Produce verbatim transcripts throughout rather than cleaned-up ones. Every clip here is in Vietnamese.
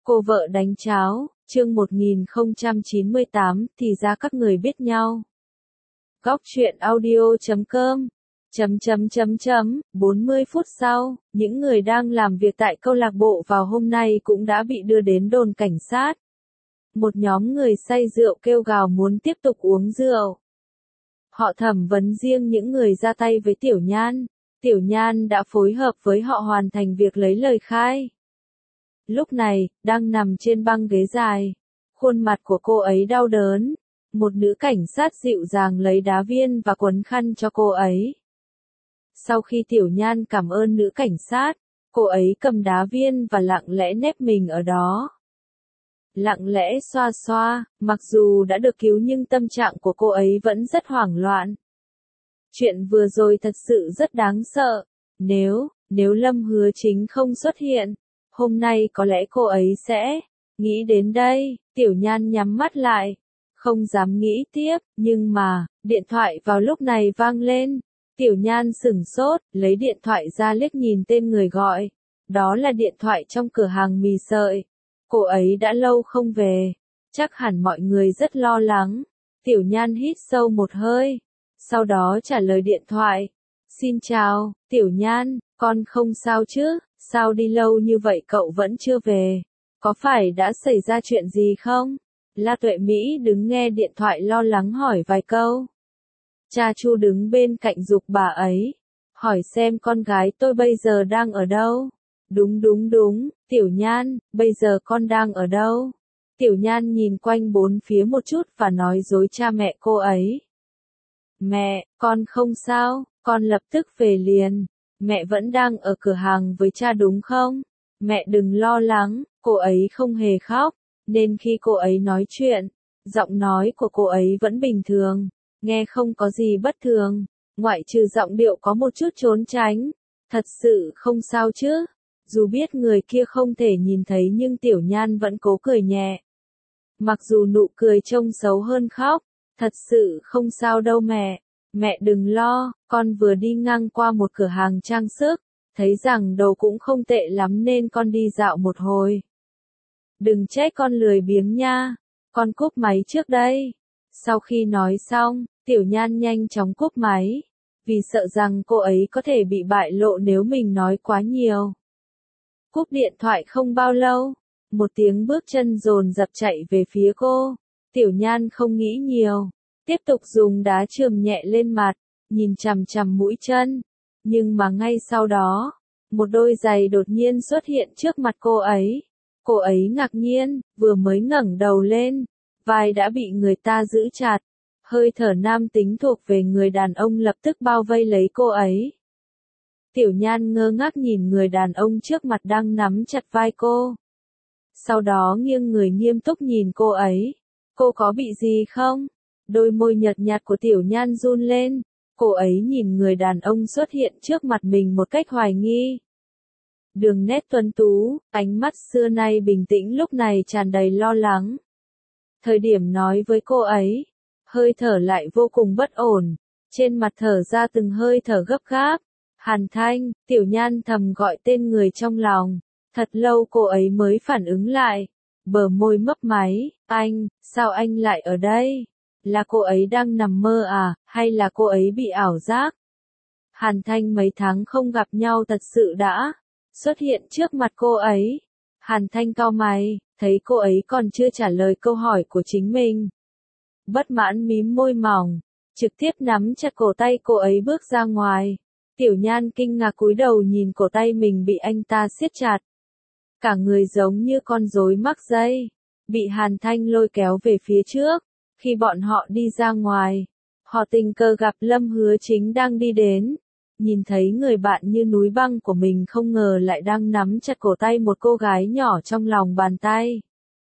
Cô vợ đánh cháo, chương một nghìn không trăm chín mươi tám, thì ra các người biết nhau. Góc truyện audio chấm com chấm chấm chấm chấm, bốn mươi phút sau, những người đang làm việc tại câu lạc bộ vào hôm nay cũng đã bị đưa đến đồn cảnh sát. Một nhóm người say rượu kêu gào muốn tiếp tục uống rượu. Họ thẩm vấn riêng những người ra tay với Tiểu Nhan. Tiểu Nhan đã phối hợp với họ hoàn thành việc lấy lời khai. Lúc này, đang nằm trên băng ghế dài. Khuôn mặt của cô ấy đau đớn. Một nữ cảnh sát dịu dàng lấy đá viên và quấn khăn cho cô ấy. Sau khi Tiểu Nhan cảm ơn nữ cảnh sát, cô ấy cầm đá viên và lặng lẽ nép mình ở đó. Lặng lẽ xoa xoa, mặc dù đã được cứu nhưng tâm trạng của cô ấy vẫn rất hoảng loạn. Chuyện vừa rồi thật sự rất đáng sợ. Nếu, nếu Lâm Hứa Chính không xuất hiện, hôm nay có lẽ cô ấy sẽ... Nghĩ đến đây, Tiểu Nhan nhắm mắt lại. Không dám nghĩ tiếp, nhưng mà, điện thoại vào lúc này vang lên. Tiểu Nhan sửng sốt, lấy điện thoại ra liếc nhìn tên người gọi. Đó là điện thoại trong cửa hàng mì sợi. Cô ấy đã lâu không về. Chắc hẳn mọi người rất lo lắng. Tiểu Nhan hít sâu một hơi. Sau đó trả lời điện thoại. Xin chào, Tiểu Nhan, con không sao chứ? Sao đi lâu như vậy cậu vẫn chưa về? Có phải đã xảy ra chuyện gì không? La Tuệ Mỹ đứng nghe điện thoại lo lắng hỏi vài câu. Cha Chu đứng bên cạnh giục bà ấy. Hỏi xem con gái tôi bây giờ đang ở đâu? Đúng đúng đúng, Tiểu Nhan, bây giờ con đang ở đâu? Tiểu Nhan nhìn quanh bốn phía một chút và nói dối cha mẹ cô ấy. Mẹ, con không sao, con lập tức về liền. Mẹ vẫn đang ở cửa hàng với cha đúng không? Mẹ đừng lo lắng, cô ấy không hề khóc, nên khi cô ấy nói chuyện, giọng nói của cô ấy vẫn bình thường, nghe không có gì bất thường, ngoại trừ giọng điệu có một chút trốn tránh. Thật sự không sao chứ? Dù biết người kia không thể nhìn thấy nhưng Tiểu Nhan vẫn cố cười nhẹ. Mặc dù nụ cười trông xấu hơn khóc, thật sự không sao đâu mẹ. Mẹ đừng lo, con vừa đi ngang qua một cửa hàng trang sức, thấy rằng đồ cũng không tệ lắm nên con đi dạo một hồi. Đừng trách con lười biếng nha, con cúp máy trước đây. Sau khi nói xong, Tiểu Nhan nhanh chóng cúp máy, vì sợ rằng cô ấy có thể bị bại lộ nếu mình nói quá nhiều. Cúp điện thoại không bao lâu, một tiếng bước chân dồn dập chạy về phía cô. Tiểu Nhan không nghĩ nhiều, tiếp tục dùng đá chườm nhẹ lên mặt, nhìn chằm chằm mũi chân. Nhưng mà ngay sau đó, một đôi giày đột nhiên xuất hiện trước mặt cô ấy. Cô ấy ngạc nhiên, vừa mới ngẩng đầu lên, vai đã bị người ta giữ chặt. Hơi thở nam tính thuộc về người đàn ông lập tức bao vây lấy cô ấy. Tiểu Nhan ngơ ngác nhìn người đàn ông trước mặt đang nắm chặt vai cô. Sau đó nghiêng người nghiêm túc nhìn cô ấy. Cô có bị gì không? Đôi môi nhợt nhạt của Tiểu Nhan run lên. Cô ấy nhìn người đàn ông xuất hiện trước mặt mình một cách hoài nghi. Đường nét tuấn tú, ánh mắt xưa nay bình tĩnh lúc này tràn đầy lo lắng. Thời điểm nói với cô ấy, hơi thở lại vô cùng bất ổn, trên mặt thở ra từng hơi thở gấp gáp. Hàn Thanh, Tiểu Nhan thầm gọi tên người trong lòng, thật lâu cô ấy mới phản ứng lại, bờ môi mấp máy, anh, sao anh lại ở đây? Là cô ấy đang nằm mơ à, hay là cô ấy bị ảo giác? Hàn Thanh mấy tháng không gặp nhau thật sự đã xuất hiện trước mặt cô ấy. Hàn Thanh cau mày, thấy cô ấy còn chưa trả lời câu hỏi của chính mình. Bất mãn mím môi mỏng, trực tiếp nắm chặt cổ tay cô ấy bước ra ngoài. Tiểu Nhan kinh ngạc cúi đầu nhìn cổ tay mình bị anh ta siết chặt. Cả người giống như con rối mắc dây, bị Hàn Thanh lôi kéo về phía trước. Khi bọn họ đi ra ngoài, họ tình cờ gặp Lâm Hứa Chính đang đi đến. Nhìn thấy người bạn như núi băng của mình không ngờ lại đang nắm chặt cổ tay một cô gái nhỏ trong lòng bàn tay.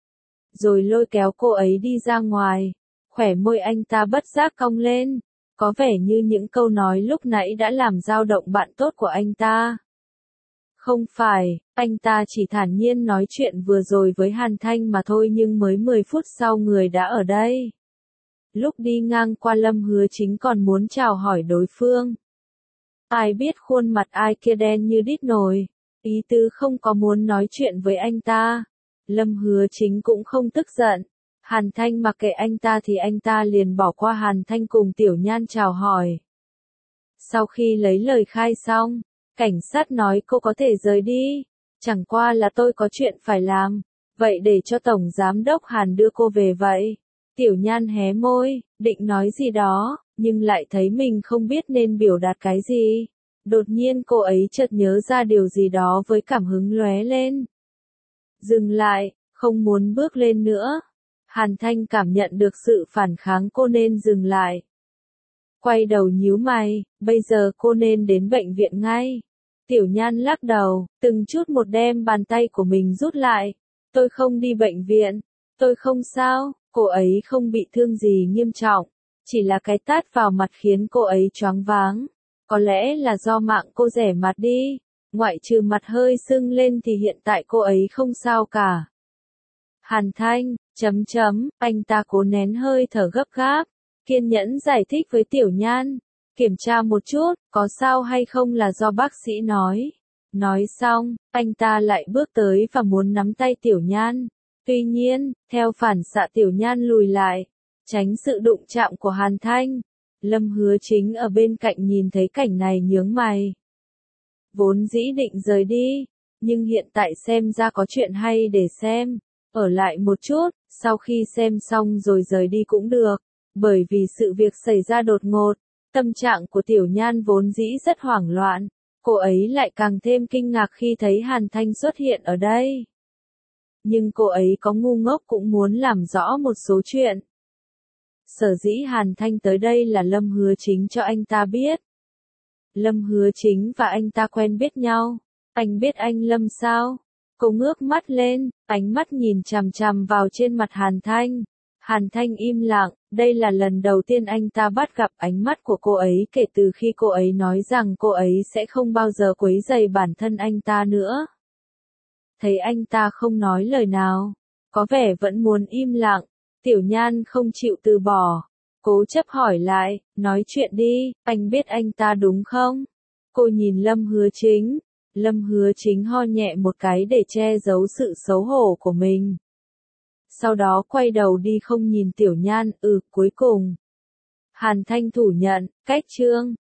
Rồi lôi kéo cô ấy đi ra ngoài, khỏe môi anh ta bất giác cong lên, có vẻ như những câu nói lúc nãy đã làm dao động bạn tốt của anh ta. Không phải, anh ta chỉ thản nhiên nói chuyện vừa rồi với Hàn Thanh mà thôi nhưng mới mười phút sau người đã ở đây. Lúc đi ngang qua Lâm Hứa Chính còn muốn chào hỏi đối phương. Ai biết khuôn mặt ai kia đen như đít nồi, ý tứ không có muốn nói chuyện với anh ta. Lâm Hứa Chính cũng không tức giận. Hàn Thanh mặc kệ anh ta thì anh ta liền bỏ qua Hàn Thanh cùng Tiểu Nhan chào hỏi. Sau khi lấy lời khai xong, cảnh sát nói cô có thể rời đi. Chẳng qua là tôi có chuyện phải làm. Vậy để cho Tổng Giám đốc Hàn đưa cô về vậy. Tiểu Nhan hé môi, định nói gì đó, nhưng lại thấy mình không biết nên biểu đạt cái gì. Đột nhiên cô ấy chợt nhớ ra điều gì đó với cảm hứng lóe lên. Dừng lại, không muốn bước lên nữa. Hàn Thanh cảm nhận được sự phản kháng cô nên dừng lại. Quay đầu nhíu mày, bây giờ cô nên đến bệnh viện ngay. Tiểu Nhan lắc đầu, từng chút một đem bàn tay của mình rút lại. Tôi không đi bệnh viện, tôi không sao, cô ấy không bị thương gì nghiêm trọng. Chỉ là cái tát vào mặt khiến cô ấy choáng váng. Có lẽ là do mạng cô rẻ mặt đi. Ngoại trừ mặt hơi sưng lên thì hiện tại cô ấy không sao cả. Hàn Thanh, chấm chấm, anh ta cố nén hơi thở gấp gáp, kiên nhẫn giải thích với Tiểu Nhan. Kiểm tra một chút, có sao hay không là do bác sĩ nói. Nói xong, anh ta lại bước tới và muốn nắm tay Tiểu Nhan. Tuy nhiên, theo phản xạ Tiểu Nhan lùi lại, tránh sự đụng chạm của Hàn Thanh. Lâm Hứa Chính ở bên cạnh nhìn thấy cảnh này nhướng mày. Vốn dĩ định rời đi, nhưng hiện tại xem ra có chuyện hay để xem. Ở lại một chút, sau khi xem xong rồi rời đi cũng được. Bởi vì sự việc xảy ra đột ngột, tâm trạng của Tiểu Nhan vốn dĩ rất hoảng loạn. Cô ấy lại càng thêm kinh ngạc khi thấy Hàn Thanh xuất hiện ở đây. Nhưng cô ấy có ngu ngốc cũng muốn làm rõ một số chuyện. Sở dĩ Hàn Thanh tới đây là Lâm Hứa Chính cho anh ta biết. Lâm Hứa Chính và anh ta quen biết nhau. Anh biết anh Lâm sao? Cô ngước mắt lên, ánh mắt nhìn chằm chằm vào trên mặt Hàn Thanh. Hàn Thanh im lặng, đây là lần đầu tiên anh ta bắt gặp ánh mắt của cô ấy kể từ khi cô ấy nói rằng cô ấy sẽ không bao giờ quấy rầy bản thân anh ta nữa. Thấy anh ta không nói lời nào, có vẻ vẫn muốn im lặng, Tiểu Nhan không chịu từ bỏ. Cố chấp hỏi lại, nói chuyện đi, anh biết anh ta đúng không? Cô nhìn Lâm Hứa Chính. Lâm Hứa Chính ho nhẹ một cái để che giấu sự xấu hổ của mình. Sau đó quay đầu đi không nhìn Tiểu Nhan, ừ, cuối cùng. Hàn Thanh thủ nhận, cách chương.